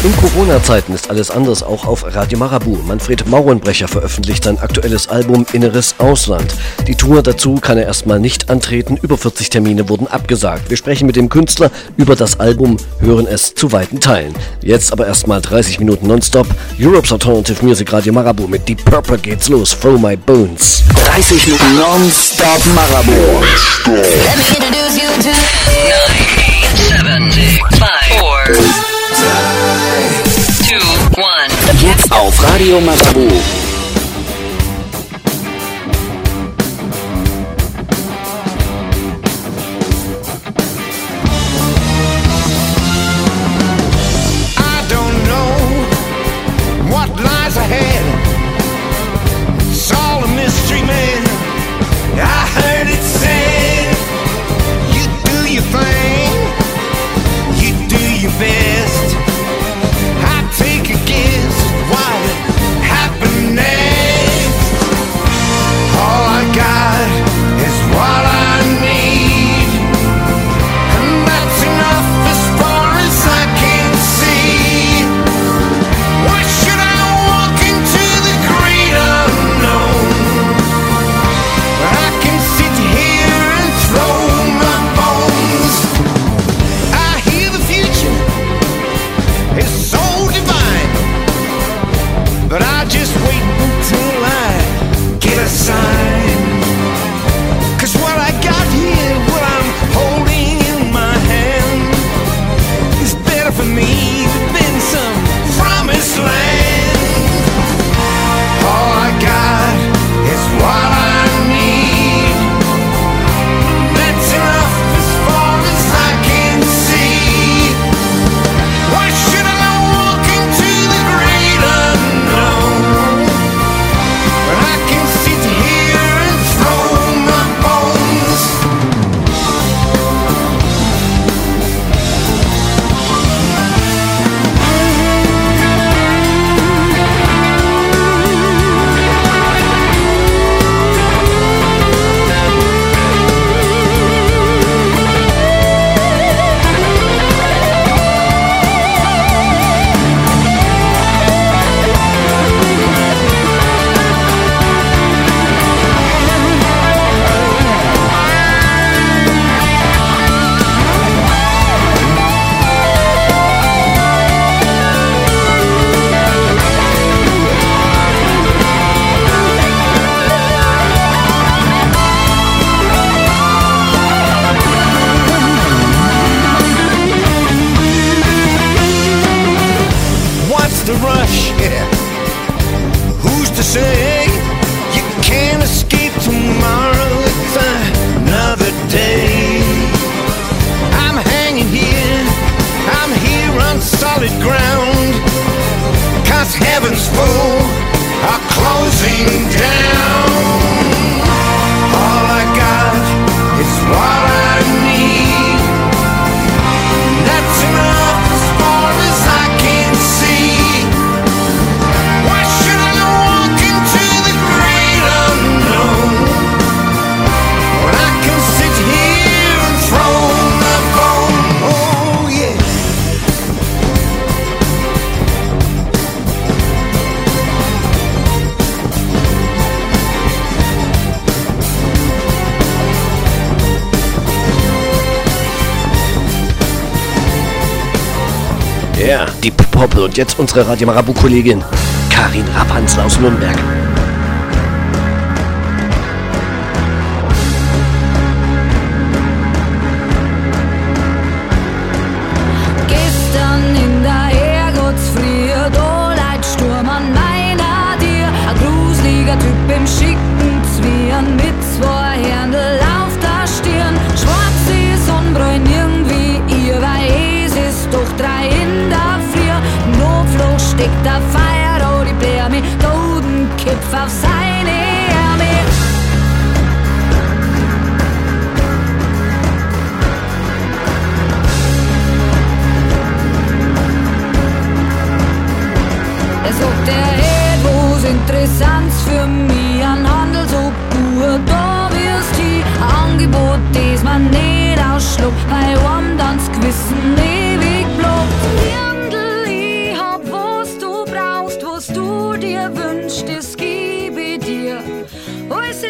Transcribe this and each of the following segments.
In Corona-Zeiten ist alles anders, auch auf Radio Marabu. Manfred Maurenbrecher veröffentlicht sein aktuelles Album Inneres Ausland. Die Tour dazu kann er erstmal nicht antreten, über 40 Termine wurden abgesagt. Wir sprechen mit dem Künstler über das Album, hören es zu weiten Teilen. Jetzt aber erstmal 30 Minuten nonstop. Europe's Alternative Music Radio Marabu mit Deep Purple geht's los, Throw My Bones. 30 Minuten nonstop Marabu. Let me introduce you to 9, 7, 6, 5, 4, 2, 1. Jetzt auf Radio Marabu. Ja, Deep Purple und jetzt unsere Radio Marabu-Kollegin Karin Rapanzl aus Nürnberg. Gestern in der Herrgottsfrüh, da leit Sturm an meiner Tür. Ein gruseliger Typ im schicken Zwirn mit zwei Händel auf der Stirn. Schwarze Sonnenbräun irgendwie ihr, weil es ist doch 3 in der Früh. Notflug steckt der Feier, die Bär mit Totenkopf auf seine Arme. Er sagt, wo's interessant für mich, ein Handel so gut, da wirst du ein Angebot, das man nicht ausschluckt, bei einem dann das Gewissen ewig bleibt.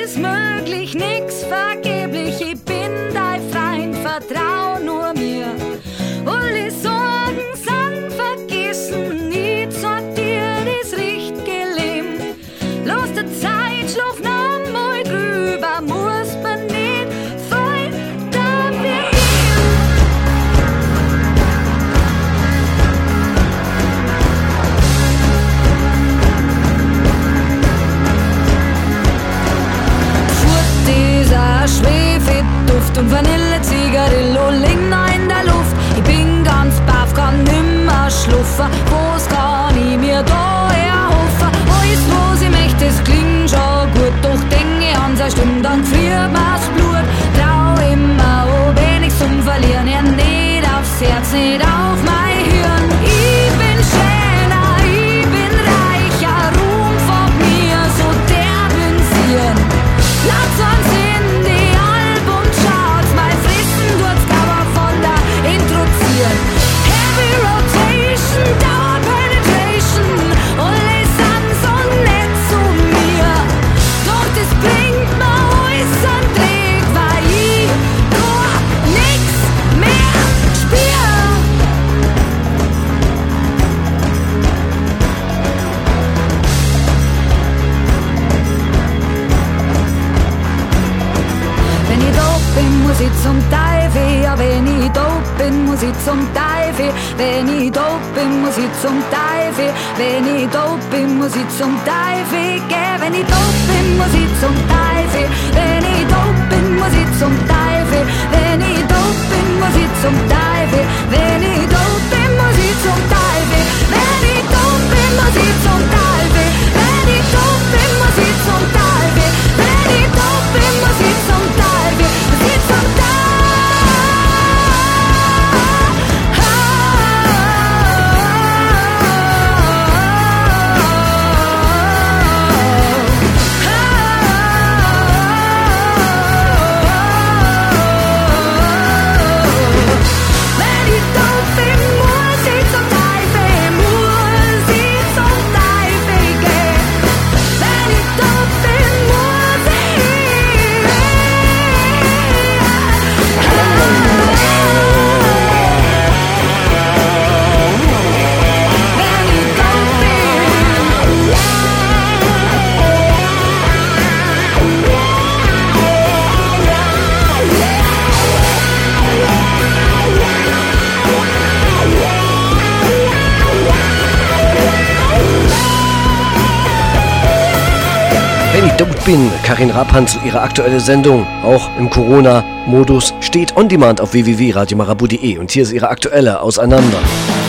ist möglich, nix vergeblich. Ich bin dein Freund, vertrau nur mir. Alle Sorgen sind vergessen, ich sag dir, das richtige Leben. Lass der Zeit, schlaf noch mal drüber, muss man nicht voll da verlieren. Dieser Schwefelduft und Vanille-Zigarillo liegen noch in der Luft. Ich bin ganz baff, kann nimmer schluffen. Was kann ich mir da erhoffen? Alles, was ich möchte, es klingt schon gut. Doch denke an seine Stimme, dann friert mir's Blut. Trau immer, wenn ich's zum Verlieren. Ja, nicht aufs Herz, nicht auf mein Hirn. Ich bin schöner, ich bin reicher. Ruhm von mir, so derbensieren. Lass uns in die Albumcharts mal frissen, durchs Cover von der introduzieren. Heavy Rotation, Dauer Penetration, alle sind so nett zu mir. Doch das bringt mir alles an Weg, weil ich nur nix mehr spür. Wenn ich doof bin, muss ich zum Teufel. Ja, wenn ich doof bin, muss ich zum Teufel. Wenn ich doof bin, muss ich zum Teufel. Wenn ich doof bin, muss ich zum Teufel. Wenn ich doof bin, muss ich zum Teufel. Wenn ich doof bin, muss ich zum Teufel. Wenn ich doof bin, muss ich zum Teufel. Wenn ich doof bin, muss ich zum Teufel. Wenn ich doof bin, muss ich zum Teufel. Wenn ich doof bin, muss ich zum Teufel. Wenn ich doof bin, muss ich zum Teufel. Muss ich zum Teufel. Wenn ich doof bin, muss ich zum Teufel. Muss ich zum Teufel gehen. Wenn ich doof bin, muss ich. Wenn ich doof Wenn ich doof bin, Karin Raphansl, ihre aktuelle Sendung, auch im Corona-Modus, steht on demand auf www.radiomarabu.de. Und hier ist ihre aktuelle Auseinander.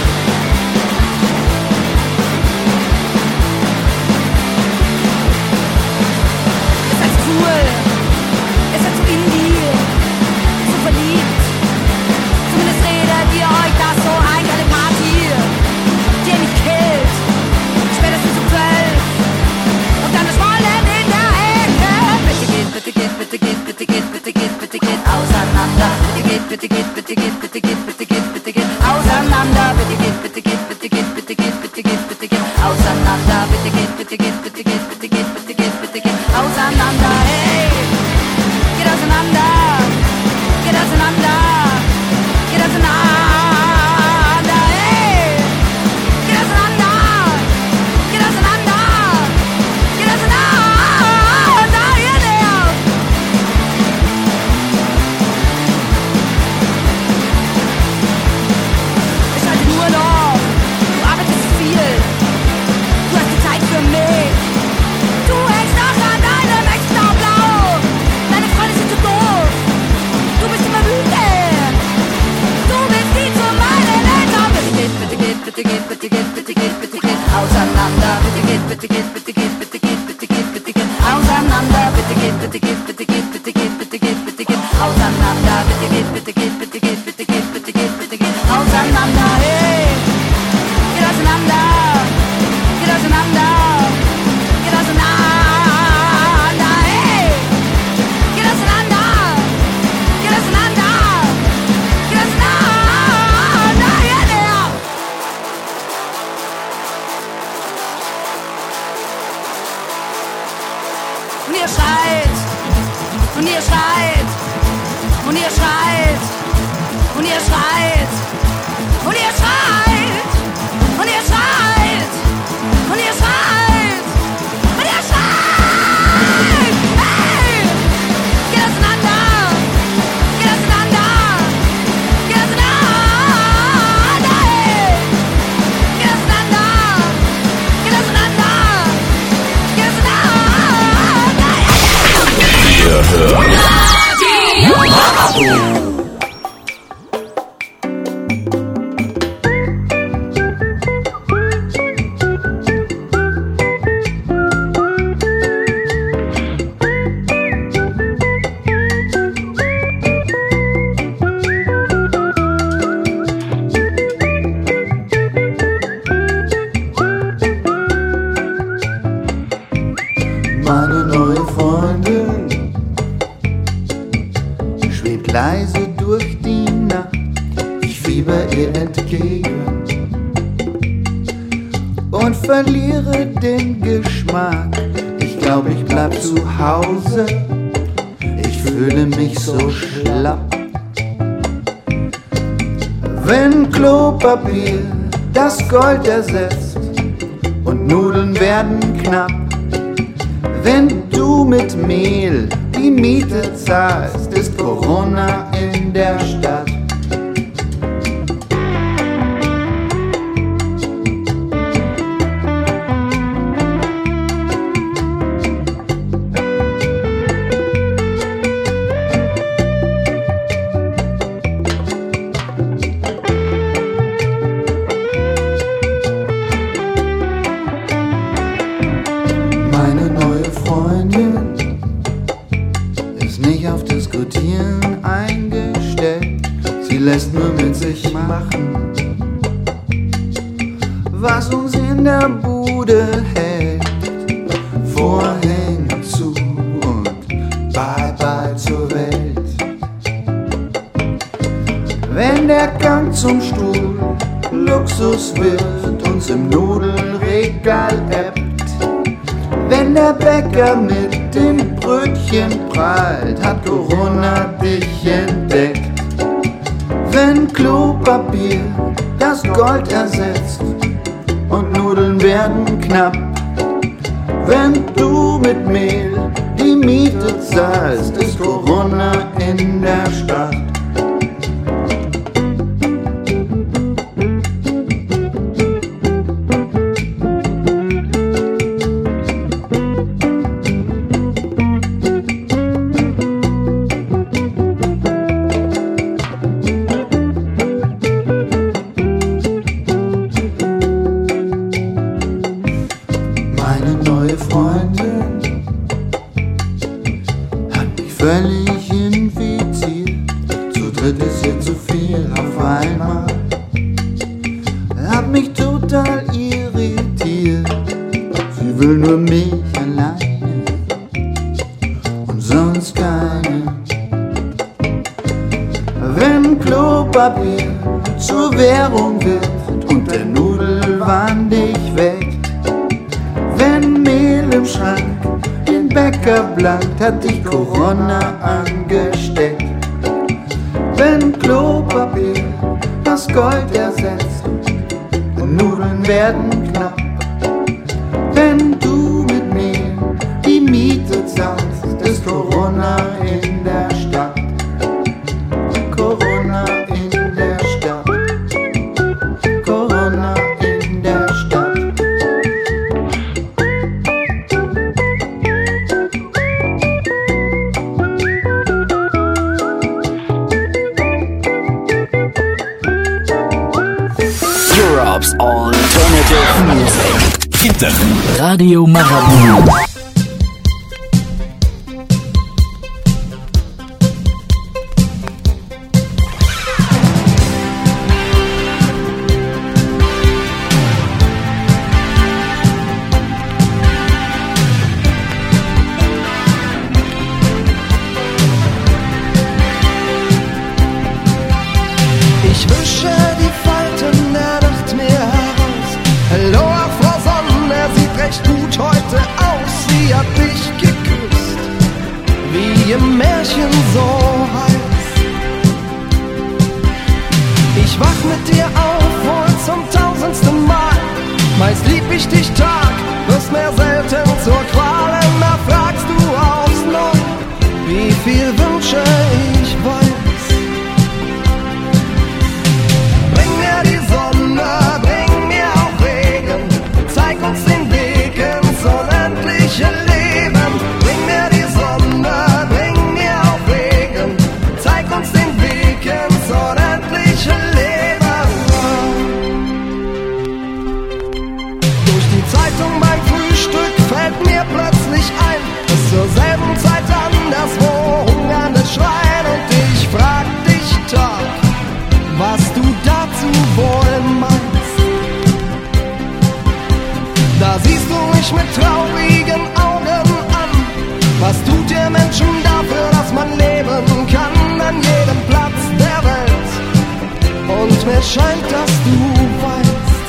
Es ist cool, es ist so indie, so verliebt. Zumindest redet ihr euch das so ein, eine Party, die ihr nicht killt. Spätestens um 12 und dann das Wollen in der Ecke. Bitte geht, bitte geht, bitte geht, bitte geht, bitte geht, bitte geht auseinander. Bitte geht, bitte geht, bitte geht, bitte geht, bitte geht, bitte geht auseinander. Bitte geht, bitte geht, bitte geht, bitte geht, bitte geht, bitte geht auseinander. Bitte geht, bitte geht, bitte geht, bitte geht, bitte geht, bitte geht auseinander. Hey, geht auseinander, geht auseinander, geht auseinander. Hey, geht auseinander, geht auseinander, geht auseinander. Hier der. Ich halte nur noch, du arbeitest viel, du hast die Zeit für mich. Du hängst noch an deinem Extrablau, deine Freunde sind zu doof, du bist immer wütend, du bist nie zu meinen Eltern. Bitte geht, bitte geht, bitte geht, bitte geht, bitte geht, bitte geht auseinander. Bitte geht, bitte geht, bitte geht, bitte geht, bitte geht, bitte geht auseinander. Bitte geht, bitte geht, bitte geht, bitte geht, bitte geht, bitte geht auseinander. Bitte geht, bitte geht, bitte geht, bitte geht, bitte geht, bitte geht auseinander. Hey, geht auseinander, geht auseinander, geht auseinander. Hey, geht auseinander, geht auseinander, geht auseinander. Hier der. Und ihr schreit und ihr schreit, und ihr schreit, und ihr schreit, und ihr schreit, und ihr schreit, und ihr schreit, und ihr schreit. Hey! Geht auseinander, geht auseinander, geht auseinander, hey! Geht auseinander, geht auseinander, geht auseinander. Ihr hört Meine neue Freundin schwebt leise durch die Nacht, ich fieber ihr entgegen und verliere den Geschmack. Ich glaube, ich bleib zu Hause, ich fühle mich so schlapp. Wenn Klopapier das Gold ersetzt und Nudeln werden knapp, wenn du mit Mehl die Miete zahlst, ist Corona in der Stadt. Meine neue Freundin ist nicht auf Diskutieren eingestellt. Sie lässt nur mit sich machen, was uns in der Bude hält. Vorhänge zu und bye bye zur Welt. Wenn der Gang zum Stuhl Luxus wird, uns im Nudelregal ebbt, wenn der Bäcker mit den Brötchen prahlt, hat Corona dich entdeckt. Wenn Klopapier das Gold ersetzt und Nudeln werden knapp, wenn du mit Mehl die Miete zahlst, ist Corona in der Stadt. Meine neue Freundin hat mich völlig infiziert. Zu dritt ist ihr zu viel auf einmal. Hat mich total irritiert. Sie will nur mich alleine und sonst keinen. Wenn Klopapier zur Währung wird und der Nudelwahn dich weckt, wenn Mehl im Schrank den Bäcker blankt, hat dich Corona angesteckt. Wenn Klopapier das Gold ersetzt und Nudeln werden knapp, wenn du mit Mehl die Miete zahlst, ist Corona in der Stadt. Corona in der Stadt. Corona in der Stadt. Europe's Alternative Music. Hinter Radio Marabout. Ich wische die Falten der Nacht mir heraus. Aloha, Frau Sonne, sieht recht gut heute aus. Sie hat mich geküsst, wie im Meer wach mit dir auf, wohl zum 1000. Mal. Meist lieb ich dich Tag, wirst mir selten zur Qual. Immer fragst du aufs Neue, wie viel Wünsche ich weiß. Bring mir die Sonne, bring mir auch Regen, zeig uns den Weg ins unendliche Leben. Bring mir die Sonne, bring mir auch Regen, zeig uns den Weg ins unendliche Leben. Durch die Zeitung beim Frühstück fällt mir plötzlich ein, dass zur selben Zeit anderswo Hungernde schreien. Und ich frag dich Tag, was du dazu wohl meinst. Da siehst du mich mit traurigen Augen an. Was tut ihr Menschen dafür, dass man leben kann an jedem Platz der Welt? Und mir scheint, dass du weißt.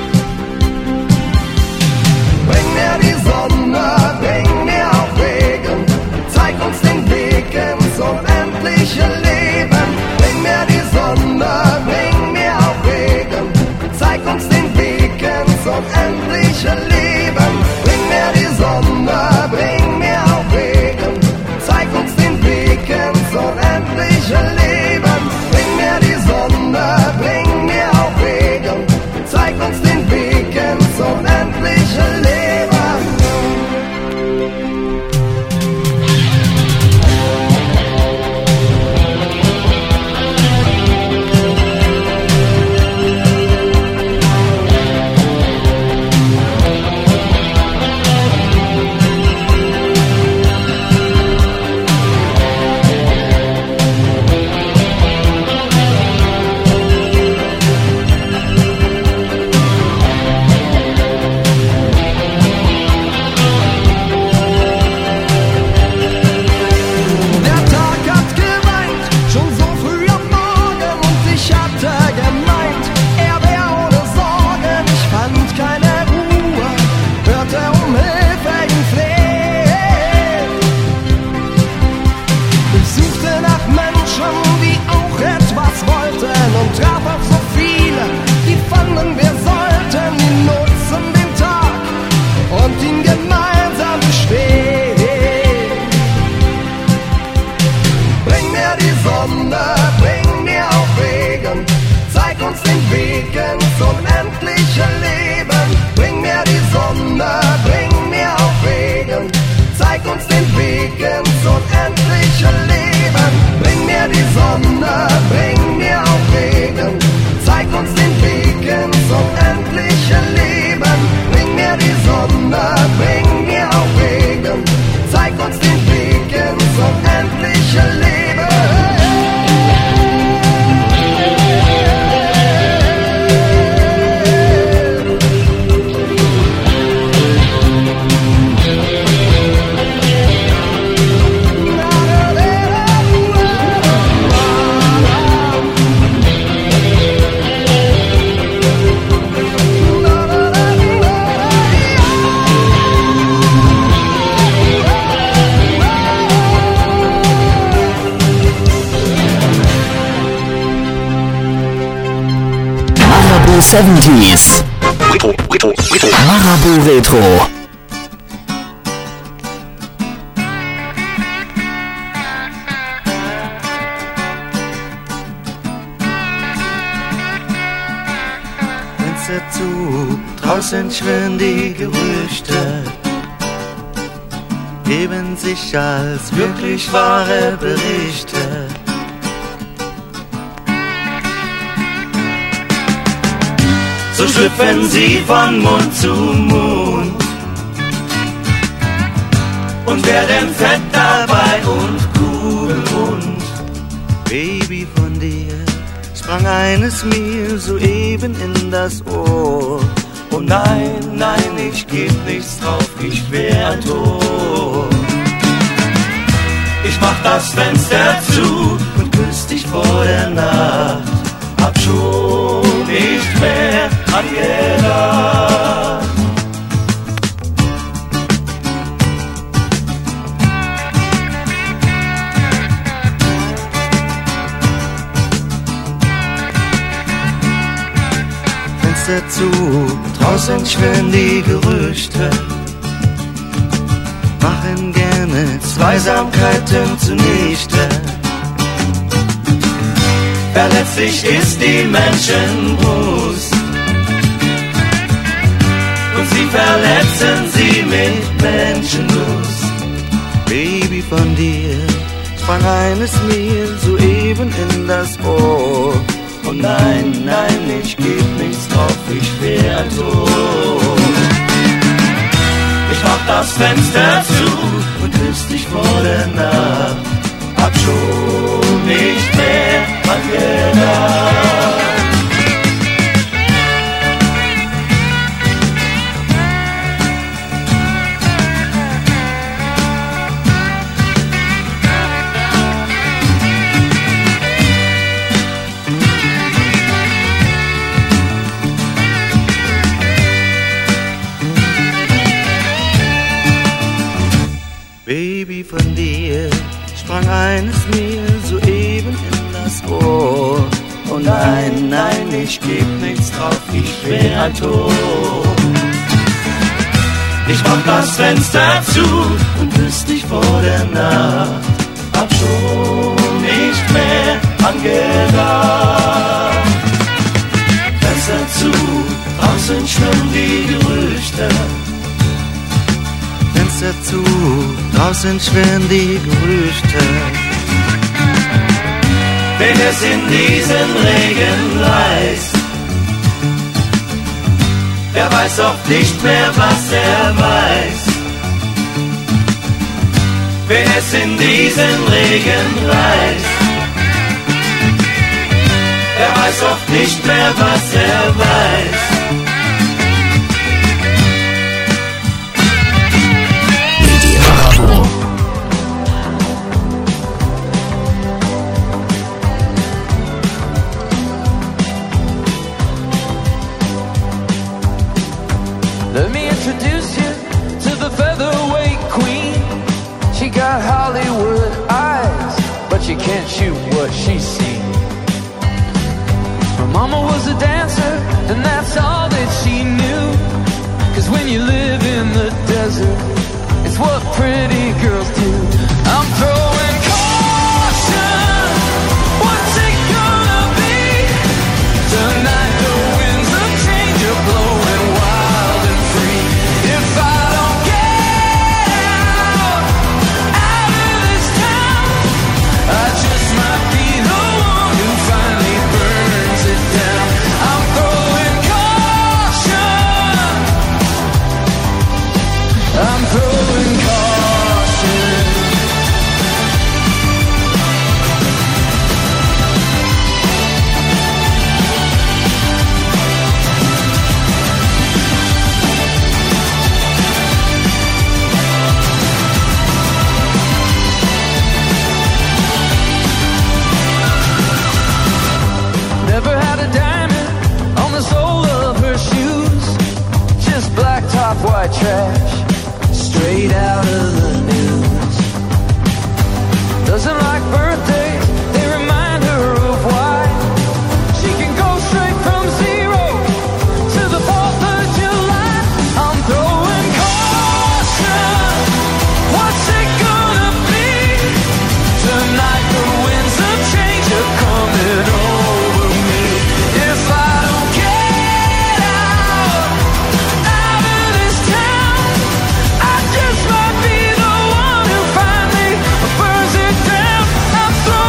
Bring mir die Sonne, bring mir auch Regen, zeig uns den Weg ins unendliche Leben. Bring mir die Sonne, bring mir auch Regen, zeig uns den Weg ins unendliche Leben. Bring mir die Sonne, bring mir auch Regen, zeig uns den Weg ins unendliche Leben. Bring mir die Sonne, bring mir auch Regen, zeig uns den Weg ins unendliche Leben. Marabu 70s. Marabu Retro. Fenster zu, draußen schwirren die Gerüchte, geben sich als wirklich wahre Berichte. So schlüpfen sie von Mund zu Mund und werden fett dabei und kugelrund. Baby, von dir sprang eines mir soeben in das Ohr. Oh nein, nein, ich geb nichts drauf, ich wär ein Tor. Ich mach das Fenster zu und küss dich vor der Nacht. Hab schon nicht mehr angedacht. draußen schwirren die Gerüchte, machen gerne Zweisamkeiten zunichte. Verletzlich ist die Menschenbrust und sie verletzen sie mit Menschenlust. Baby, von dir sprang eines mir soeben in das Ohr. Oh nein, nein, ich geb nichts drauf, ich wär ein Tod. Ich mach das Fenster zu und küss dich vor der Nacht. Hab schon nicht mehr angedacht. Baby, von dir sprang eines mir soeben in das Ohr. Oh nein, nein, ich geb nichts drauf, ich wär ein Tod. Ich mach das Fenster zu und küss dich vor der Nacht. Hab schon nicht mehr angedacht. Fenster zu, draußen schwirren die Gerüchte. Fenster zu, draußen schwirren die Gerüchte. Wen es in diesem Regen reißt, der weiß oft nicht mehr, was er weiß. Wen es in diesem Regen reißt, der weiß oft nicht mehr, was er weiß. Let me introduce you to the featherweight queen. She got Hollywood eyes, but she can't shoot what she's seen. Her mama was a dancer, and that's all that she knew. 'Cause when you live in the desert, it's what pretty girls do. I'm throwing caution. What's it gonna be? Tonight the winds of change are blowing wild and free. If I don't get out of this town, I just might be the one who finally burns it down. I'm throwing caution. I'm throwing caution. Never had a diamond on the sole of her shoes. Just black top, white trash, straight out of the news. Doesn't like birthdays, they remind her of why. She can go straight from zero to the 4th of July. I'm throwing caution. What's it gonna be? Tonight the winds of change are coming over me. If I don't get out of this town, I just might be the one who finally burns it down. I'm throwing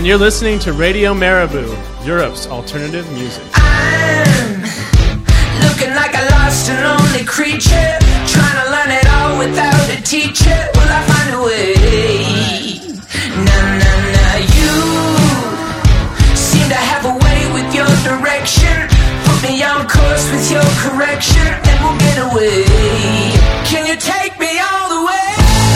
and you're listening to Radio Marabou, Europe's alternative music. I'm looking like a lost and lonely creature, trying to learn it all without a teacher. Will I find a way? Nah, nah, nah. You seem to have a way with your direction. Put me on course with your correction, and we'll get away. Can you take me all the way?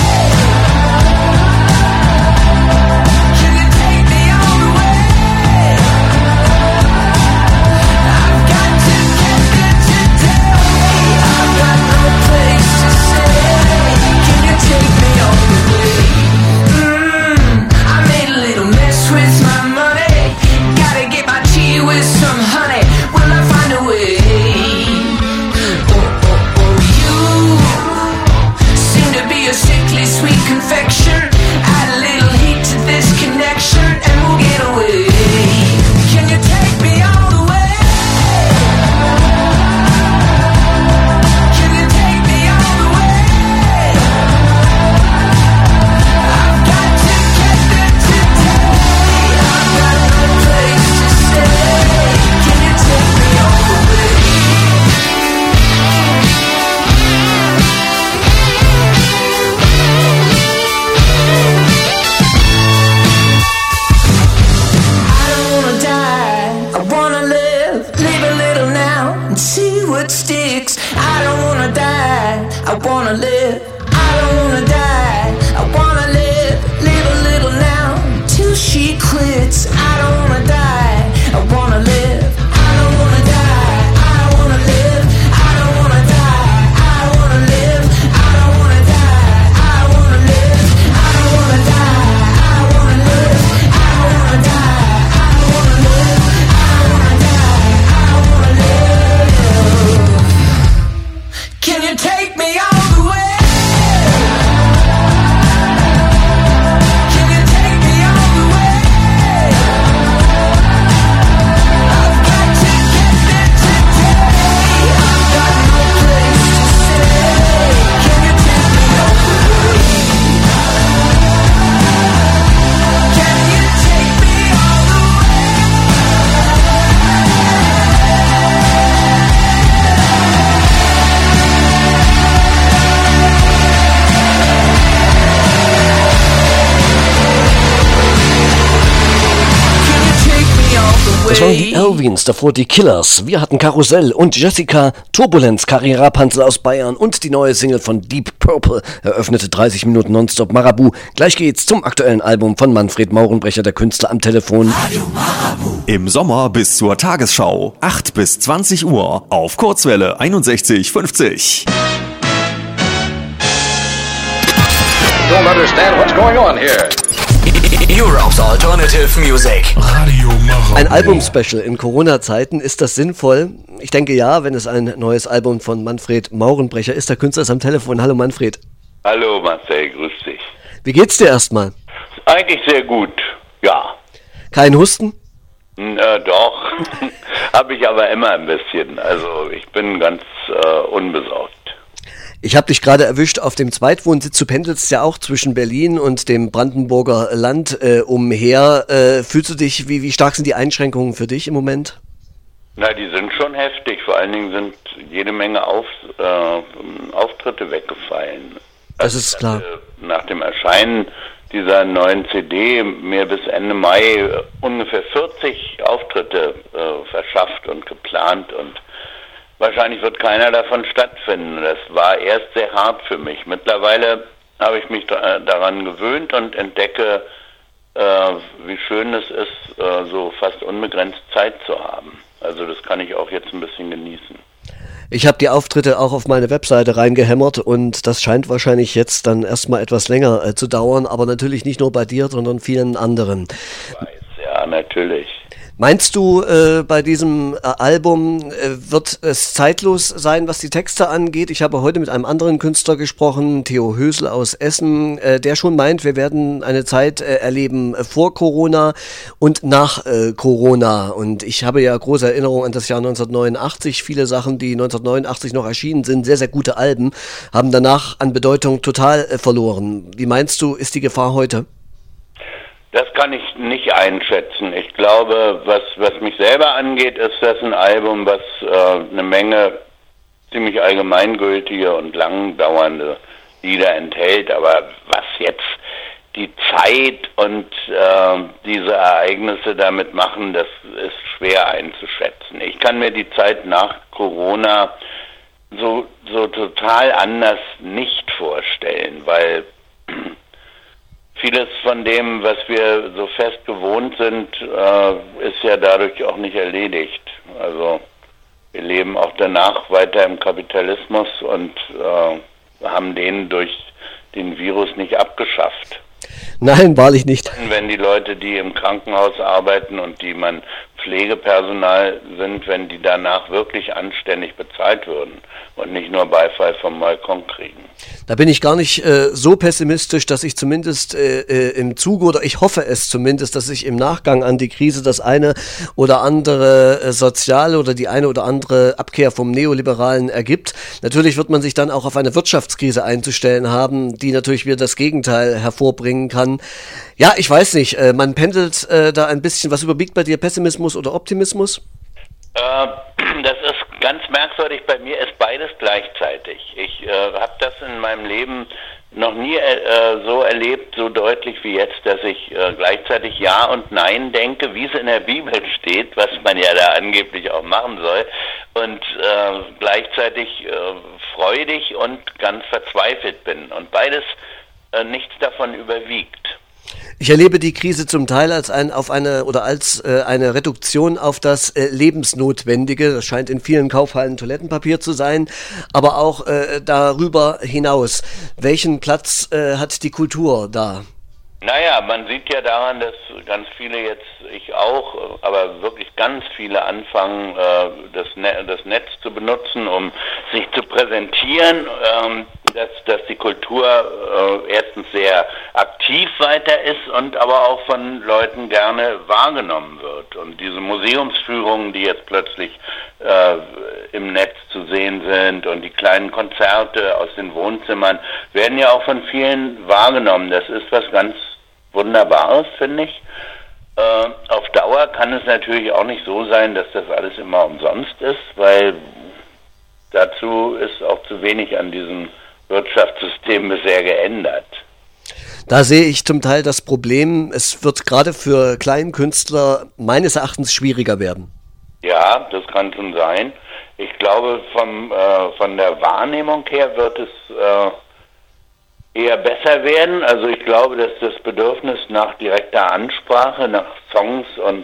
Das waren die Elvins, davor die Killers. Wir hatten Karussell und Jessica, Turbulenz, Kari Rapunzel aus Bayern und die neue Single von Deep Purple eröffnete 30 Minuten Nonstop Marabou. Gleich geht's zum aktuellen Album von Manfred Maurenbrecher, der Künstler am Telefon. Radio Marabou. Im Sommer bis zur Tagesschau, 8 bis 20 Uhr auf Kurzwelle 6150. Don't understand what's going on here. Europe's alternative music. Radio Marabou. Ein Album-Special in Corona-Zeiten, ist das sinnvoll? Ich denke ja, wenn es ein neues Album von Manfred Maurenbrecher ist. Der Künstler ist am Telefon. Hallo Manfred. Hallo Marcel, grüß dich. Wie geht's dir erstmal? Eigentlich sehr gut, ja. Kein Husten? Doch, habe ich aber immer ein bisschen. Also ich bin ganz unbesorgt. Ich habe dich gerade erwischt auf dem Zweitwohnsitz. Du pendelst ja auch zwischen Berlin und dem Brandenburger Land umher. Fühlst du dich, wie stark sind die Einschränkungen für dich im Moment? Na, die sind schon heftig. Vor allen Dingen sind jede Menge Auftritte weggefallen. Das ist klar. Nach dem Erscheinen dieser neuen CD mir bis Ende Mai ungefähr 40 Auftritte verschafft und geplant, und wahrscheinlich wird keiner davon stattfinden. Das war erst sehr hart für mich. Mittlerweile habe ich mich daran gewöhnt und entdecke, wie schön es ist, so fast unbegrenzt Zeit zu haben. Also das kann ich auch jetzt ein bisschen genießen. Ich habe die Auftritte auch auf meine Webseite reingehämmert und das scheint wahrscheinlich jetzt dann erstmal etwas länger zu dauern, aber natürlich nicht nur bei dir, sondern vielen anderen. Ich weiß, ja, natürlich. Meinst du, bei diesem Album wird es zeitlos sein, was die Texte angeht? Ich habe heute mit einem anderen Künstler gesprochen, Theo Hösel aus Essen, der schon meint, wir werden eine Zeit erleben vor Corona und nach Corona. Und ich habe ja große Erinnerungen an das Jahr 1989. Viele Sachen, die 1989 noch erschienen sind, sehr, sehr gute Alben, haben danach an Bedeutung total verloren. Wie meinst du, ist die Gefahr heute? Das kann ich nicht einschätzen. Ich glaube, was mich selber angeht, ist das ein Album, was eine Menge ziemlich allgemeingültige und lang dauernde Lieder enthält. Aber was jetzt die Zeit und diese Ereignisse damit machen, das ist schwer einzuschätzen. Ich kann mir die Zeit nach Corona so total anders nicht vorstellen, weil vieles von dem, was wir so fest gewohnt sind, ist ja dadurch auch nicht erledigt. Also wir leben auch danach weiter im Kapitalismus und haben den durch den Virus nicht abgeschafft. Nein, wahrlich nicht. Wenn die Leute, die im Krankenhaus arbeiten und die man Pflegepersonal sind, wenn die danach wirklich anständig bezahlt würden und nicht nur Beifall vom Balkon kriegen. Da bin ich gar nicht so pessimistisch, dass ich zumindest im Zuge, oder ich hoffe es zumindest, dass sich im Nachgang an die Krise das eine oder andere Soziale oder die eine oder andere Abkehr vom Neoliberalen ergibt. Natürlich wird man sich dann auch auf eine Wirtschaftskrise einzustellen haben, die natürlich wieder das Gegenteil hervorbringen kann. Ja, ich weiß nicht, man pendelt da ein bisschen. Was überwiegt bei dir, Pessimismus oder Optimismus? Das ist ganz merkwürdig, bei mir ist beides gleichzeitig. Ich habe das in meinem Leben noch nie so erlebt, so deutlich wie jetzt, dass ich gleichzeitig Ja und Nein denke, wie es in der Bibel steht, was man ja da angeblich auch machen soll, und gleichzeitig freudig und ganz verzweifelt bin. Und beides, nichts davon überwiegt. Ich erlebe die Krise zum Teil als eine Reduktion auf das Lebensnotwendige. Das scheint in vielen Kaufhallen Toilettenpapier zu sein, aber auch darüber hinaus. Welchen Platz hat die Kultur da? Naja, man sieht ja daran, dass ganz viele jetzt, ich auch, aber wirklich ganz viele anfangen, das Netz zu benutzen, um sich zu präsentieren, dass die Kultur erstens sehr aktiv weiter ist und aber auch von Leuten gerne wahrgenommen wird. Und diese Museumsführungen, die jetzt plötzlich im Netz zu sehen sind, und die kleinen Konzerte aus den Wohnzimmern, werden ja auch von vielen wahrgenommen. Das ist was ganz Wunderbares, finde ich. Auf Dauer kann es natürlich auch nicht so sein, dass das alles immer umsonst ist, weil dazu ist auch zu wenig an diesem Wirtschaftssystem bisher geändert. Da sehe ich zum Teil das Problem, es wird gerade für Kleinkünstler meines Erachtens schwieriger werden. Ja, das kann schon sein. Ich glaube, von der Wahrnehmung her wird es eher besser werden. Also ich glaube, dass das Bedürfnis nach direkter Ansprache, nach Songs und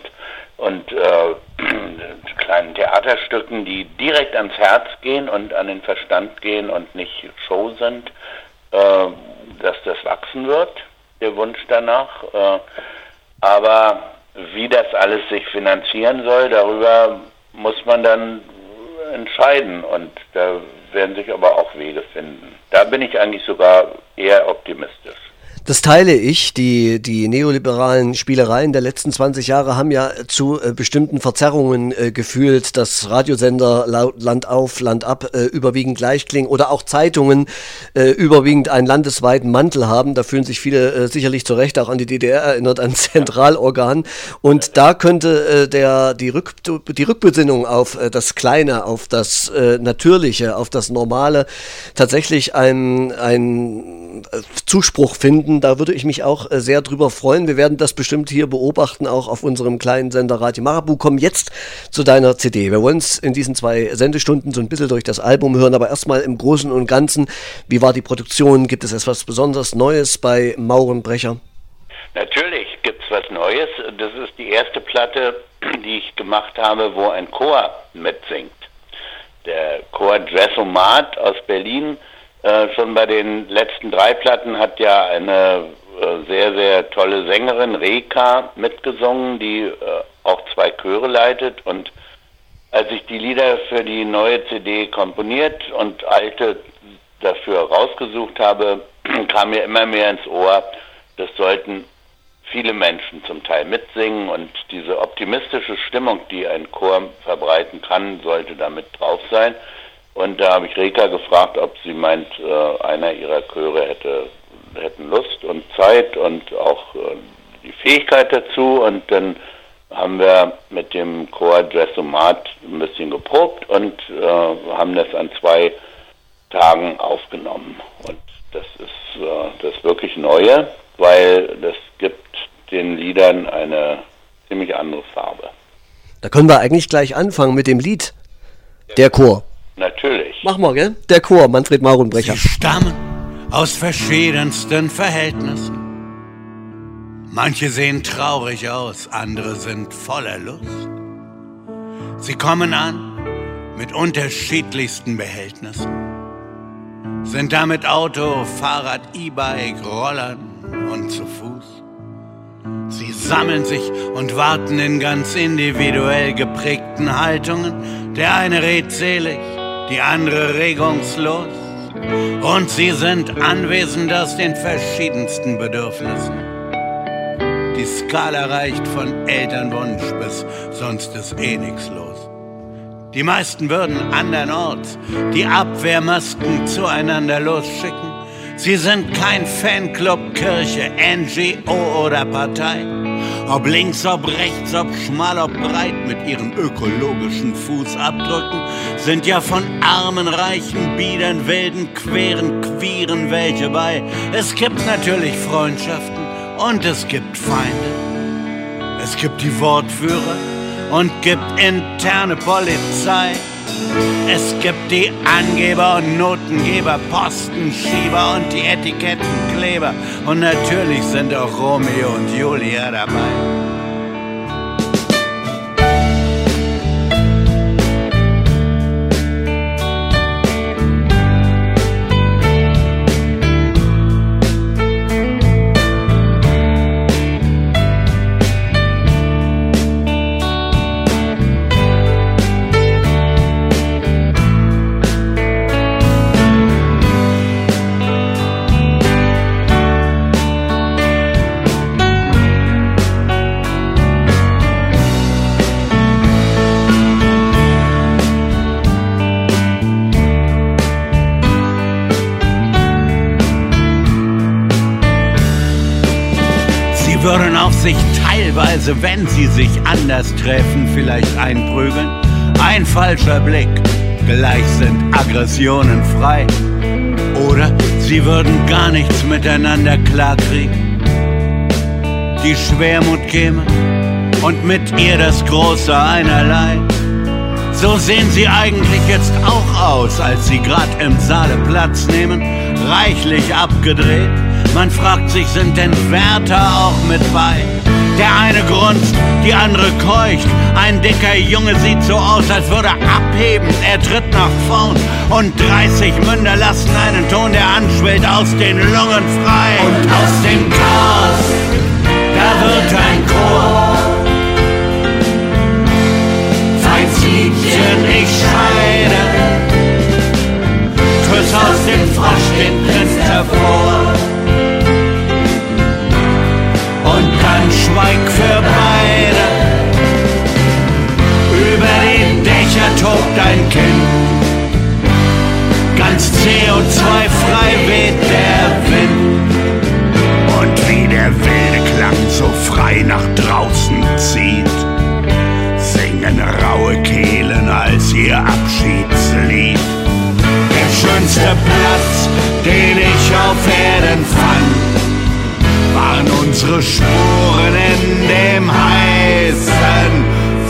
kleinen Theaterstücken, die direkt ans Herz gehen und an den Verstand gehen und nicht Show sind, dass das wachsen wird, der Wunsch danach. Aber wie das alles sich finanzieren soll, darüber muss man dann entscheiden, und da werden sich aber auch Wege finden. Da bin ich eigentlich sogar eher optimistisch. Das teile ich. Die neoliberalen Spielereien der letzten 20 Jahre haben ja zu bestimmten Verzerrungen geführt, dass Radiosender Land auf, Land ab überwiegend gleich klingen oder auch Zeitungen überwiegend einen landesweiten Mantel haben. Da fühlen sich viele sicherlich zu Recht auch an die DDR erinnert, an Zentralorgan. Und da könnte die Rückbesinnung auf das Kleine, auf das Natürliche, auf das Normale tatsächlich ein Zuspruch finden. Da würde ich mich auch sehr drüber freuen. Wir werden das bestimmt hier beobachten, auch auf unserem kleinen Sender Radio Marabu. Kommen jetzt zu deiner CD. Wir wollen uns in diesen 2 Sendestunden so ein bisschen durch das Album hören, aber erstmal im Großen und Ganzen, wie war die Produktion? Gibt es etwas besonders Neues bei Maurenbrecher? Natürlich gibt es was Neues. Das ist die erste Platte, die ich gemacht habe, wo ein Chor mitsingt. Der Chor Dressomat aus Berlin. Schon bei den letzten 3 Platten hat ja eine sehr, sehr tolle Sängerin, Reka, mitgesungen, die auch 2 Chöre leitet. Und als ich die Lieder für die neue CD komponiert und alte dafür rausgesucht habe, kam mir immer mehr ins Ohr, das sollten viele Menschen zum Teil mitsingen, und diese optimistische Stimmung, die ein Chor verbreiten kann, sollte damit drauf sein. Und da habe ich Reka gefragt, ob sie meint, einer ihrer Chöre hätten Lust und Zeit und auch die Fähigkeit dazu und dann haben wir mit dem Chor Dressomat ein bisschen geprobt und haben das an 2 Tagen aufgenommen. Und das ist das wirklich Neue, weil das gibt den Liedern eine ziemlich andere Farbe. Da können wir eigentlich gleich anfangen mit dem Lied. Der Chor. Natürlich. Mach mal, gell? Der Chor, Manfred Maurenbrecher. Sie stammen aus verschiedensten Verhältnissen. Manche sehen traurig aus, andere sind voller Lust. Sie kommen an mit unterschiedlichsten Behältnissen, sind da mit Auto, Fahrrad, E-Bike, Rollern und zu Fuß. Sie sammeln sich und warten in ganz individuell geprägten Haltungen. Der eine redselig, die andere regungslos. Und sie sind anwesend aus den verschiedensten Bedürfnissen. Die Skala reicht von Elternwunsch bis sonst ist eh nix los. Die meisten würden andernorts die Abwehrmasken zueinander losschicken. Sie sind kein Fanclub, Kirche, NGO oder Partei. Ob links, ob rechts, ob schmal, ob breit, mit ihren ökologischen Fußabdrücken sind ja von armen, reichen, biedern, wilden, queren, queeren welche bei. Es gibt natürlich Freundschaften und es gibt Feinde. Es gibt die Wortführer und gibt interne Polizei. Es gibt die Angeber und Notengeber, Postenschieber und die Etikettenkleber. Und natürlich sind auch Romeo und Julia dabei. Würden auf sich teilweise, wenn sie sich anders treffen, vielleicht einprügeln. Ein falscher Blick, gleich sind Aggressionen frei. Oder sie würden gar nichts miteinander klarkriegen. Die Schwermut käme und mit ihr das große Einerlei. So sehen sie eigentlich jetzt auch aus, als sie grad im Saale Platz nehmen, reichlich abgedreht. Man fragt sich, sind denn Wärter auch mit bei? Der eine grunzt, die andere keucht. Ein dicker Junge sieht so aus, als würde er abheben. Er tritt nach vorn und 30 Münder lassen einen Ton, der anschwillt, aus den Lungen frei. Und aus dem Chaos, da wird ein Chor. Feindsliebchen, ich scheide. Küss aus dem Frosch den Prinz hervor. Und dann schweig für beide. Über die Dächer tobt ein Kind. Ganz CO2-frei weht der Wind. Und wie der wilde Klang so frei nach draußen zieht, singen raue Kehlen als ihr Abschiedslied. Der schönste Platz, den ich auf Erden fand, waren unsere Spuren in dem heißen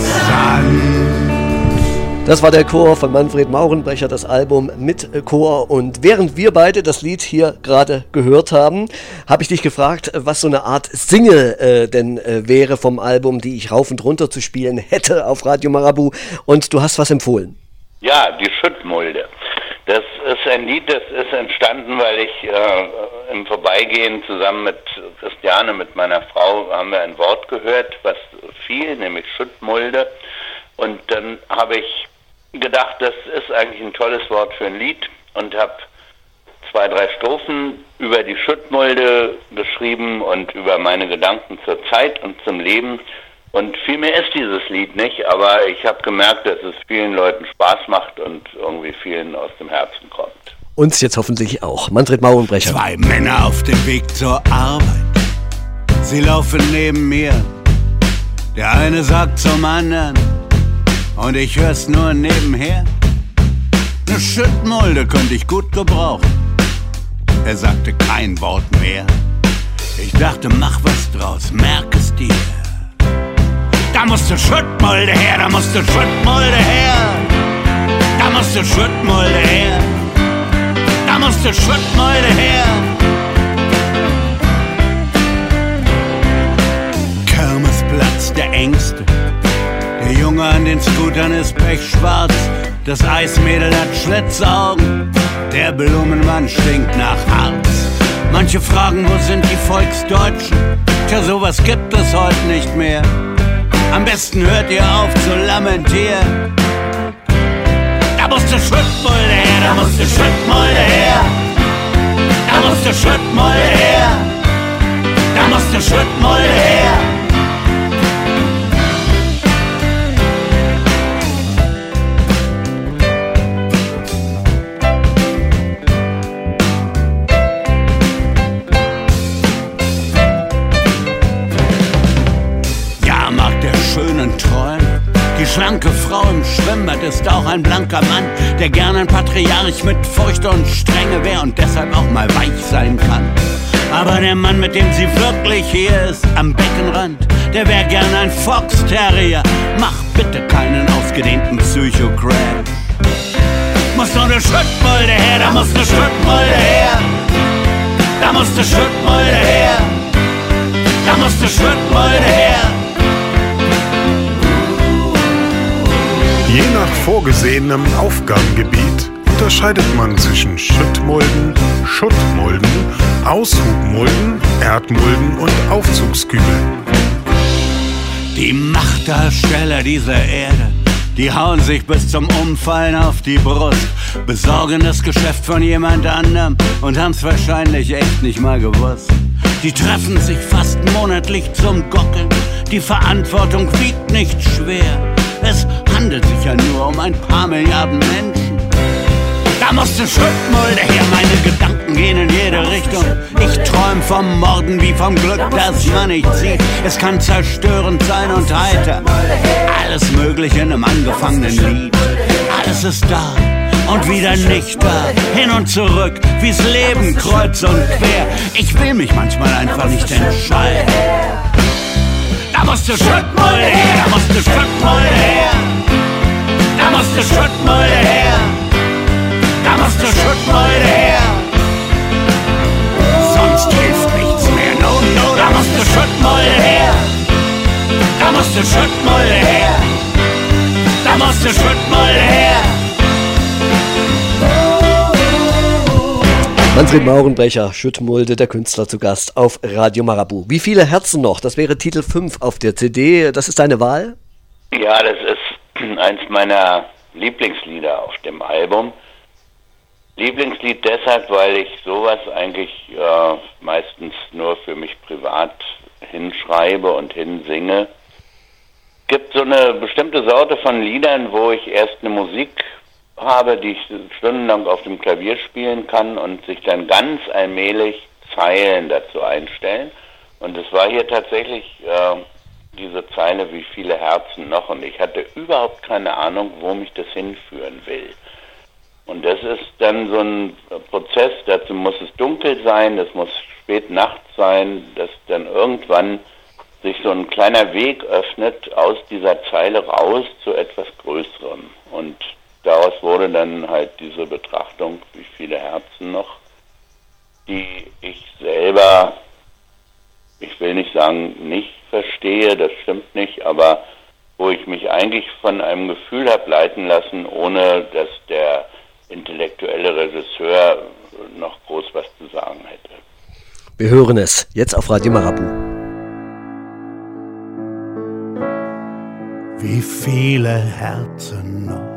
Sand. Das war der Chor von Manfred Maurenbrecher, das Album mit Chor. Und während wir beide das Lied hier gerade gehört haben, habe ich dich gefragt, was so eine Art Single denn wäre vom Album, die ich rauf und runter zu spielen hätte auf Radio Marabu. Und du hast was empfohlen. Ja, die Schuttmulde. Das ist ein Lied, das ist entstanden, weil ich im Vorbeigehen zusammen mit Christiane, mit meiner Frau, haben wir ein Wort gehört, was fiel, nämlich Schuttmulde. Und dann habe ich gedacht, das ist eigentlich ein tolles Wort für ein Lied und habe 2, 3 Strophen über die Schuttmulde geschrieben und über meine Gedanken zur Zeit und zum Leben. Und viel mehr ist dieses Lied nicht, aber ich habe gemerkt, dass es vielen Leuten Spaß macht und irgendwie vielen aus dem Herzen kommt. Uns jetzt hoffentlich auch. Manfred Maurenbrecher. 2 Männer auf dem Weg zur Arbeit. Sie laufen neben mir, der eine sagt zum anderen, und ich hör's nur nebenher. Ne Schüttmulde könnte ich gut gebrauchen. Er sagte kein Wort mehr. Ich dachte, mach was draus, merk es dir. Da musste Schüttmulde her, da musste Schüttmulde her. Da musste Schüttmulde her. Da musste Schüttmulde her. Kirmesplatz der Ängste. Der Junge an den Scootern ist pechschwarz. Das Eismädel hat Schlitzaugen. Der Blumenmann stinkt nach Harz. Manche fragen, wo sind die Volksdeutschen? Tja, sowas gibt es heute nicht mehr. Am besten hört ihr auf zu lamentieren. Da musste Schüttmulde her, da musste Schüttmulde her. Da musste Schüttmulde her. Da musste Schüttmulde her. Die schlanke Frau im Schwimmbad ist auch ein blanker Mann, der gern ein Patriarch mit Furcht und Strenge wär und deshalb auch mal weich sein kann. Aber der Mann, mit dem sie wirklich hier ist, am Beckenrand, der wär gern ein Fox-Terrier. Mach bitte keinen ausgedehnten Psycho-Crash. Muss nur ne Schüttmulde her, da muss ne Schüttmulde her. Da muss ne Schüttmulde her. Da muss ne Schüttmulde her. Je nach vorgesehenem Aufgabengebiet unterscheidet man zwischen Schüttmulden, Schuttmulden, Aushubmulden, Erdmulden und Aufzugskübeln. Die Machtdarsteller dieser Erde, die hauen sich bis zum Umfallen auf die Brust, besorgen das Geschäft von jemand anderem und haben's wahrscheinlich echt nicht mal gewusst. Die treffen sich fast monatlich zum Gockeln, die Verantwortung wiegt nicht schwer. Es handelt sich ja nur um ein paar Milliarden Menschen. Da musste Schüttmulde her, meine Gedanken gehen in jede Richtung. Ich träum vom Morden wie vom Glück, das man nicht sieht. Es kann zerstörend sein und heiter. Alles Mögliche in einem angefangenen Lied. Alles ist da und wieder nicht da. Hin und zurück, wie's Leben kreuz und quer. Ich will mich manchmal einfach nicht entscheiden. Da musste Schüttmulde her, da musste Schüttmulde her. Da musste Schüttmulde her. Da musste Schüttmulde her. Sonst hilft nichts mehr, no, no. Da musste Schüttmulde her. Da musste Schüttmulde her. Da musste Schüttmulde her. Manfred Maurenbrecher, Schüttmulde, der Künstler, zu Gast auf Radio Marabu. Wie viele Herzen noch? Das wäre Titel 5 auf der CD. Das ist deine Wahl? Ja, das ist eins meiner Lieblingslieder auf dem Album. Lieblingslied deshalb, weil ich sowas eigentlich meistens nur für mich privat hinschreibe und hinsinge. Es gibt so eine bestimmte Sorte von Liedern, wo ich erst eine Musik habe, die ich stundenlang auf dem Klavier spielen kann und sich dann ganz allmählich Zeilen dazu einstellen. Und es war hier tatsächlich diese Zeile, wie viele Herzen noch, und ich hatte überhaupt keine Ahnung, wo mich das hinführen will. Und das ist dann so ein Prozess, dazu muss es dunkel sein, das muss spät nachts sein, dass dann irgendwann sich so ein kleiner Weg öffnet aus dieser Zeile raus zu etwas Größerem. Und daraus wurde dann halt diese Betrachtung, wie viele Herzen noch, die ich selber, ich will nicht sagen, nicht verstehe, das stimmt nicht, aber wo ich mich eigentlich von einem Gefühl habe leiten lassen, ohne dass der intellektuelle Regisseur noch groß was zu sagen hätte. Wir hören es jetzt auf Radio Marabu. Wie viele Herzen noch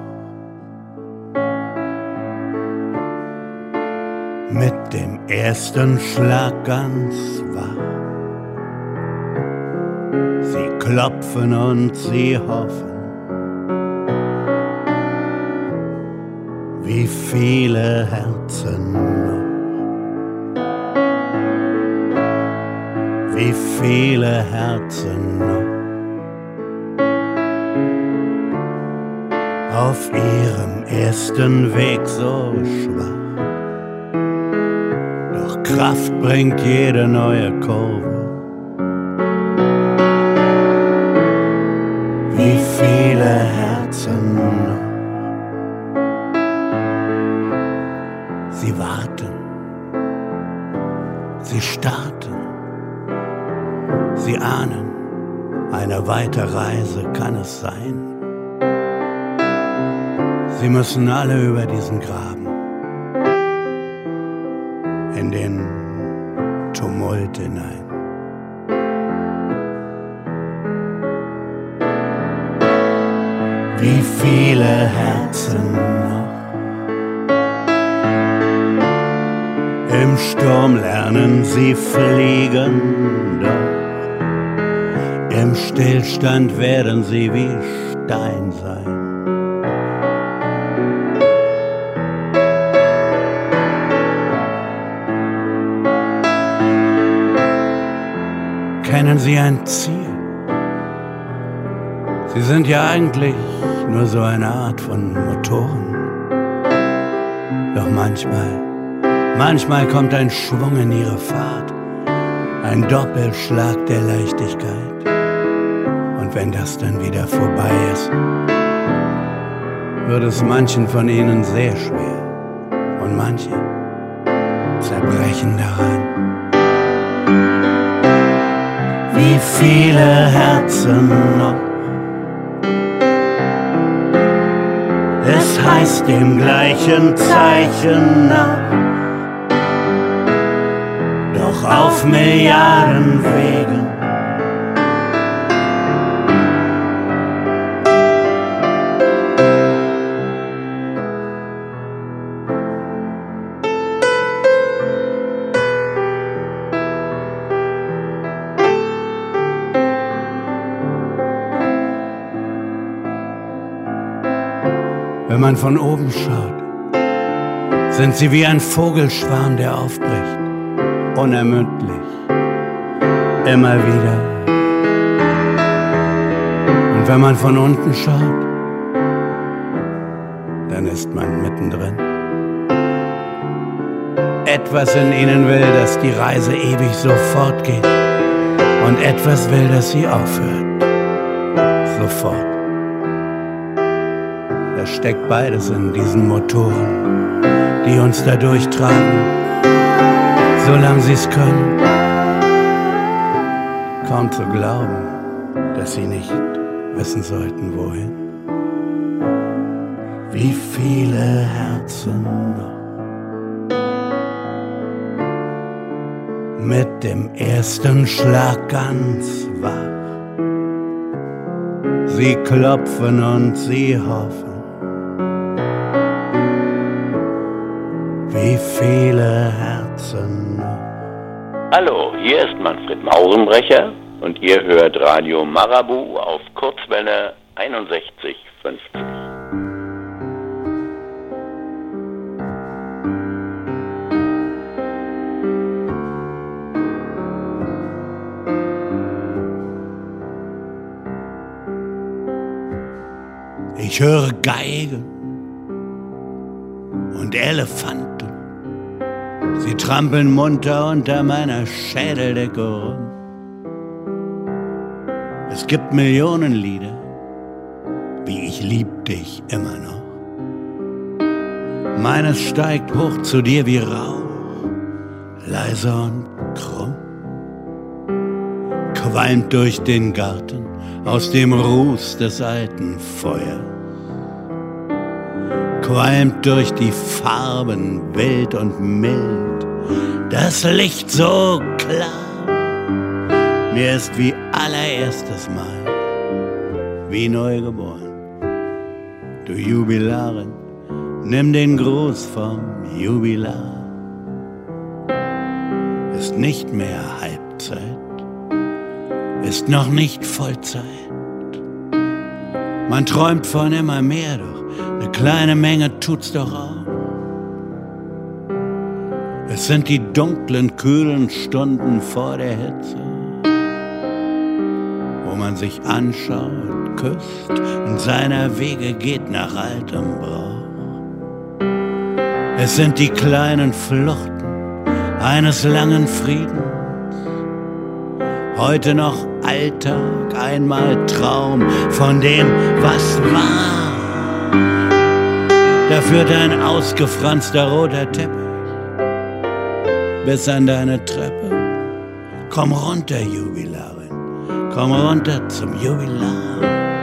mit dem ersten Schlag ganz wach. Sie klopfen und sie hoffen. Wie viele Herzen noch, wie viele Herzen noch auf ihrem ersten Weg so schwach. Doch Kraft bringt jede neue Kurve. Wie viele Herzen noch. Sie warten, sie starten, sie ahnen, eine weite Reise kann es sein. Sie müssen alle über diesen Graben, in den Tumult hinein. Wie viele Herzen noch im Sturm lernen sie fliegen, doch im Stillstand werden sie wie Stein sein. Kennen Sie ein Ziel? Sie sind ja eigentlich nur so eine Art von Motoren. Doch manchmal kommt ein Schwung in ihre Fahrt, ein Doppelschlag der Leichtigkeit. Und wenn das dann wieder vorbei ist, wird es manchen von ihnen sehr schwer. Und manche zerbrechen daran. Wie viele Herzen noch. Es heißt dem gleichen Zeichen nach, doch auf Milliarden Wegen. Wenn man von oben schaut, sind sie wie ein Vogelschwarm, der aufbricht, unermüdlich, immer wieder. Und wenn man von unten schaut, dann ist man mittendrin. Etwas in ihnen will, dass die Reise ewig so fortgeht, und etwas will, dass sie aufhört, sofort. Da steckt beides in diesen Motoren, die uns da durchtragen, solange sie es können. Kaum zu glauben, dass sie nicht wissen sollten, wohin. Wie viele Herzen noch mit dem ersten Schlag ganz wach. Sie klopfen und sie hoffen. Wie viele Herzen noch. Hallo, hier ist Manfred Maurenbrecher und ihr hört Radio Marabu auf Kurzwelle 61,50. Ich höre Geigen und Elefanten. Sie trampeln munter unter meiner Schädeldecke rum. Es gibt Millionen Lieder, wie ich lieb dich immer noch. Meines steigt hoch zu dir wie Rauch, leise und krumm. Qualmt durch den Garten aus dem Ruß des alten Feuers. Qualmt durch die Farben wild und mild, das Licht so klar. Mir ist wie allererstes Mal, wie neugeboren. Du Jubilarin, nimm den Gruß vom Jubilar. Ist nicht mehr Halbzeit, ist noch nicht Vollzeit. Man träumt von immer mehr, doch eine kleine Menge tut's doch auch. Es sind die dunklen, kühlen Stunden vor der Hitze. sich anschaut, küsst und seiner Wege geht nach altem Brauch. Es sind die kleinen Fluchten eines langen Friedens. Heute noch Alltag, einmal Traum von dem, was war. Da führt ein ausgefranster roter Teppich bis an deine Treppe. Komm runter, Jubilarin, komm runter zum Jubilar.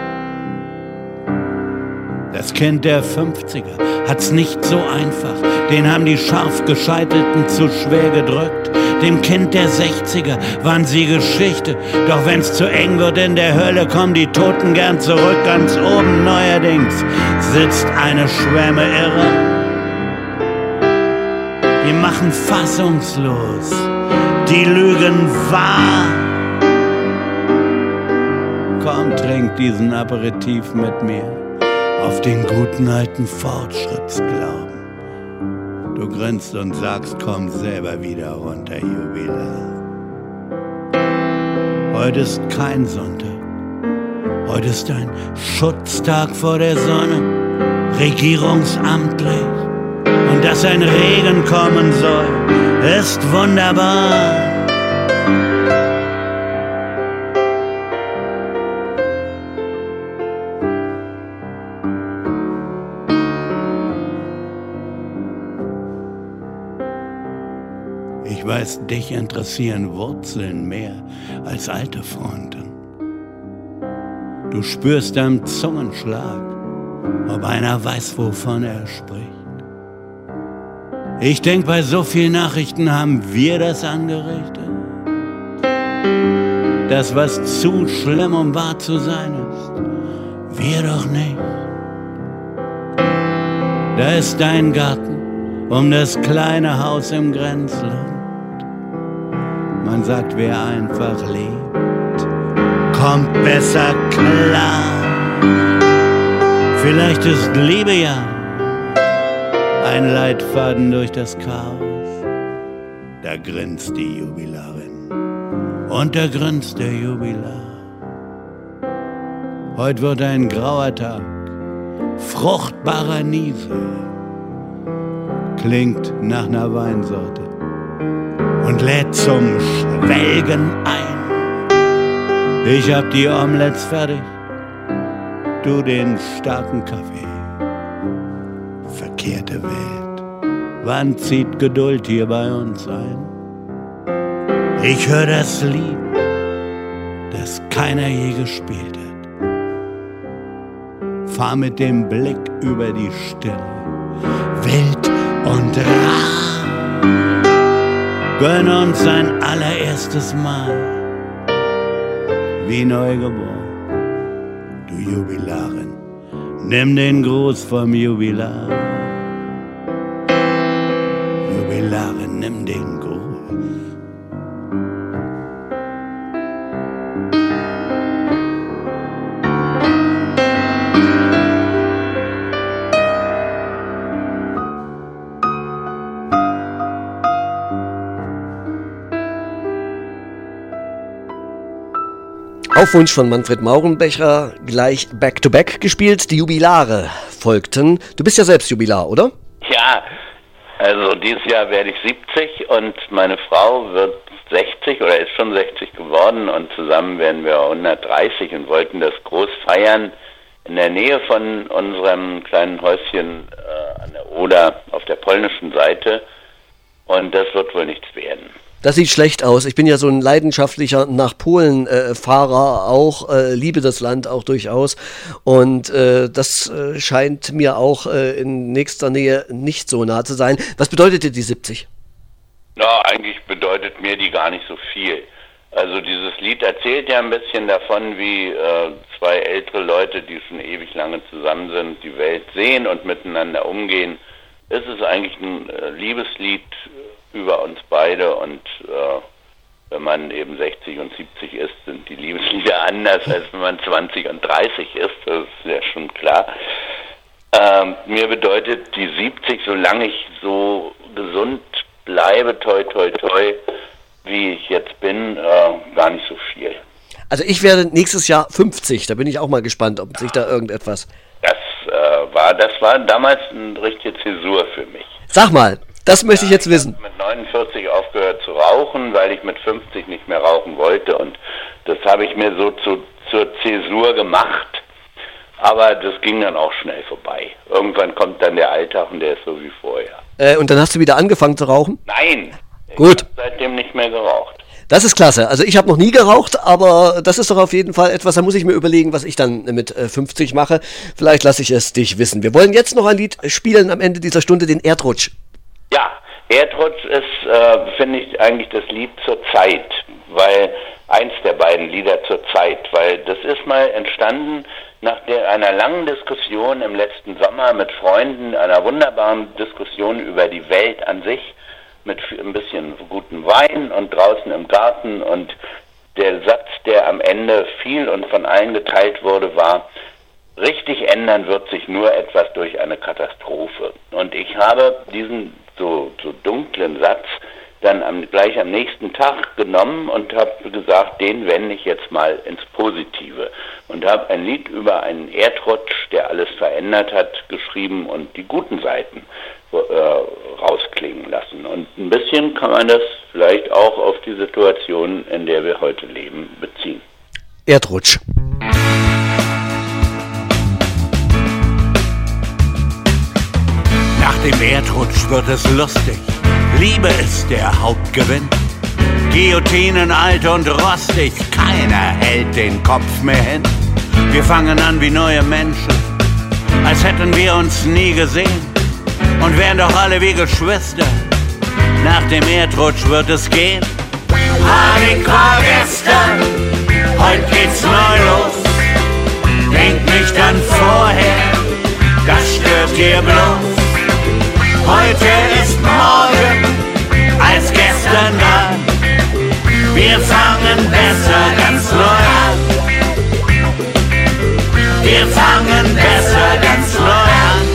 Das Kind der 50er hat's nicht so einfach, den haben die scharf Gescheitelten zu schwer gedrückt. Dem Kind der 60er waren sie Geschichte, doch wenn's zu eng wird in der Hölle, kommen die Toten gern zurück. Ganz oben neuerdings sitzt eine Schwemme Irre. Die machen fassungslos, die lügen wahr. Komm, trink diesen Aperitif mit mir auf den guten alten Fortschrittsglauben. Du grinst und sagst, komm selber wieder runter, Jubilar. Heute ist kein Sonntag, heute ist ein Schutztag vor der Sonne, regierungsamtlich. Und dass ein Regen kommen soll, ist wunderbar. Ich weiß, dich interessieren Wurzeln mehr als alte Fronten. Du spürst am Zungenschlag, ob einer weiß, wovon er spricht. Ich denk, bei so vielen Nachrichten haben wir das angerichtet. Das, was zu schlimm, um wahr zu sein ist, wir doch nicht. Da ist dein Garten um das kleine Haus im Grenzland. Man sagt, wer einfach lebt, kommt besser klar. Vielleicht ist Liebe ja ein Leitfaden durch das Chaos. Da grinst die Jubilarin und da grinst der Jubilar. Heute wird ein grauer Tag, fruchtbarer Niese, klingt nach einer Weinsorte und lädt zum Schwelgen ein. Ich hab die Omelettes fertig, du den starken Kaffee. Verkehrte Welt, wann zieht Geduld hier bei uns ein? Ich hör das Lied, das keiner je gespielt hat. Fahr mit dem Blick über die Stille, wild und rar. Gönn uns ein allererstes Mal, wie neugeboren. Du Jubilarin, nimm den Gruß vom Jubilar. Jubilarin, nimm den Gruß. Auf Wunsch von Manfred Maurenbecher gleich Back-to-Back gespielt. Die Jubilare folgten. Du bist ja selbst Jubilar, oder? Ja, also dieses Jahr werde ich 70 und meine Frau wird 60 oder ist schon 60 geworden und zusammen werden wir 130 und wollten das groß feiern in der Nähe von unserem kleinen Häuschen an der Oder auf der polnischen Seite und das wird wohl nichts werden. Das sieht schlecht aus. Ich bin ja so ein leidenschaftlicher nach Polen-Fahrer auch, liebe das Land auch durchaus. Und das scheint mir auch in nächster Nähe nicht so nah zu sein. Was bedeutet dir die 70? Ja, eigentlich bedeutet mir die gar nicht so viel. Also dieses Lied erzählt ja ein bisschen davon, wie zwei ältere Leute, die schon ewig lange zusammen sind, die Welt sehen und miteinander umgehen. Es ist eigentlich ein Liebeslied über uns beide und wenn man eben 60 und 70 ist, sind die Liebeslieder anders, als wenn man 20 und 30 ist, das ist ja schon klar. Mir bedeutet die 70, solange ich so gesund bleibe, toi toi toi, wie ich jetzt bin, gar nicht so viel. Also ich werde nächstes Jahr 50, da bin ich auch mal gespannt, ob sich da irgendetwas... Das war damals eine richtige Zäsur für mich. Sag mal, das möchte ich jetzt wissen. Ich habe mit 49 aufgehört zu rauchen, weil ich mit 50 nicht mehr rauchen wollte und das habe ich mir so zur Zäsur gemacht. Aber das ging dann auch schnell vorbei. Irgendwann kommt dann der Alltag und der ist so wie vorher. Und dann hast du wieder angefangen zu rauchen? Nein, gut. Ich habe seitdem nicht mehr geraucht. Das ist klasse. Also ich habe noch nie geraucht, aber das ist doch auf jeden Fall etwas, da muss ich mir überlegen, was ich dann mit 50 mache. Vielleicht lasse ich es dich wissen. Wir wollen jetzt noch ein Lied spielen am Ende dieser Stunde, den Erdrutsch. Ja, Erdrutsch ist, finde ich, eigentlich das Lied zur Zeit, weil eins der beiden Lieder zur Zeit, weil das ist mal entstanden nach einer langen Diskussion im letzten Sommer mit Freunden, einer wunderbaren Diskussion über die Welt an sich, mit ein bisschen gutem Wein und draußen im Garten und der Satz, der am Ende fiel und von allen geteilt wurde, war: Richtig ändern wird sich nur etwas durch eine Katastrophe. Und ich habe diesen so dunklen Satz dann gleich am nächsten Tag genommen und habe gesagt, den wende ich jetzt mal ins Positive. Und habe ein Lied über einen Erdrutsch, der alles verändert hat, geschrieben und die guten Seiten rausklingen lassen. Und ein bisschen kann man das vielleicht auch auf die Situation, in der wir heute leben, beziehen. Erdrutsch. Nach dem Erdrutsch wird es lustig, Liebe ist der Hauptgewinn. Guillotinen alt und rostig, keiner hält den Kopf mehr hin. Wir fangen an wie neue Menschen, als hätten wir uns nie gesehen. Und wären doch alle wie Geschwister, nach dem Erdrutsch wird es gehen. Panik war gestern, heute geht's neu los. Denkt nicht an vorher, das stört ihr bloß. Heute ist morgen, als gestern dran. Wir fangen besser ganz neu an. Wir fangen besser ganz neu an.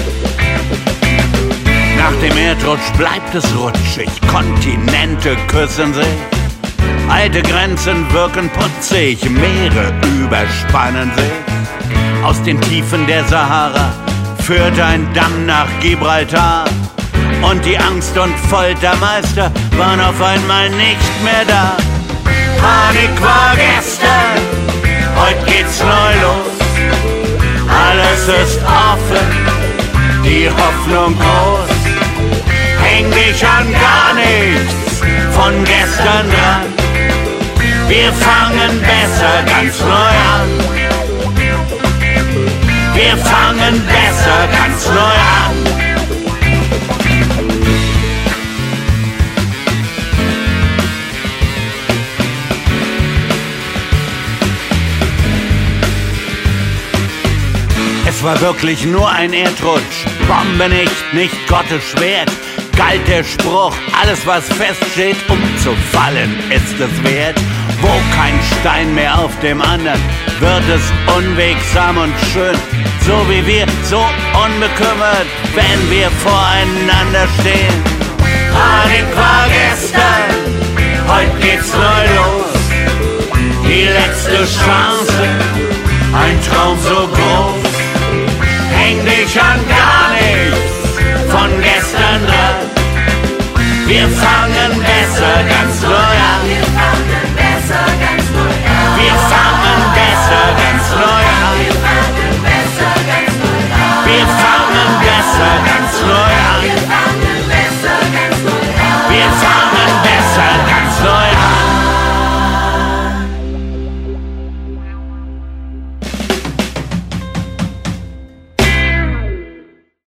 Nach dem Erdrutsch bleibt es rutschig, Kontinente küssen sich. Alte Grenzen wirken putzig, Meere überspannen sich. Aus den Tiefen der Sahara führt ein Damm nach Gibraltar. Und die Angst- und Foltermeister waren auf einmal nicht mehr da. Panik war gestern, heute geht's neu los. Alles ist offen, die Hoffnung groß. Häng dich an gar nichts von gestern dran. Wir fangen besser ganz neu an. Wir fangen besser ganz neu an. Es war wirklich nur ein Erdrutsch, Bombe nicht Gottes Schwert. Galt der Spruch, alles was feststeht, umzufallen ist es wert. Wo kein Stein mehr auf dem anderen, wird es unwegsam und schön. So wie wir, so unbekümmert, wenn wir voreinander stehen. Panik war gestern, heute geht's neu los. Die letzte Chance, ein Traum so groß. Häng dich an gar nichts von gestern dran. Wir fangen besser ganz neu an. Wir fangen besser ganz neu an. Wir fangen besser ganz neu an. Wir fangen besser ganz neu an. Wir fangen besser ganz neu an.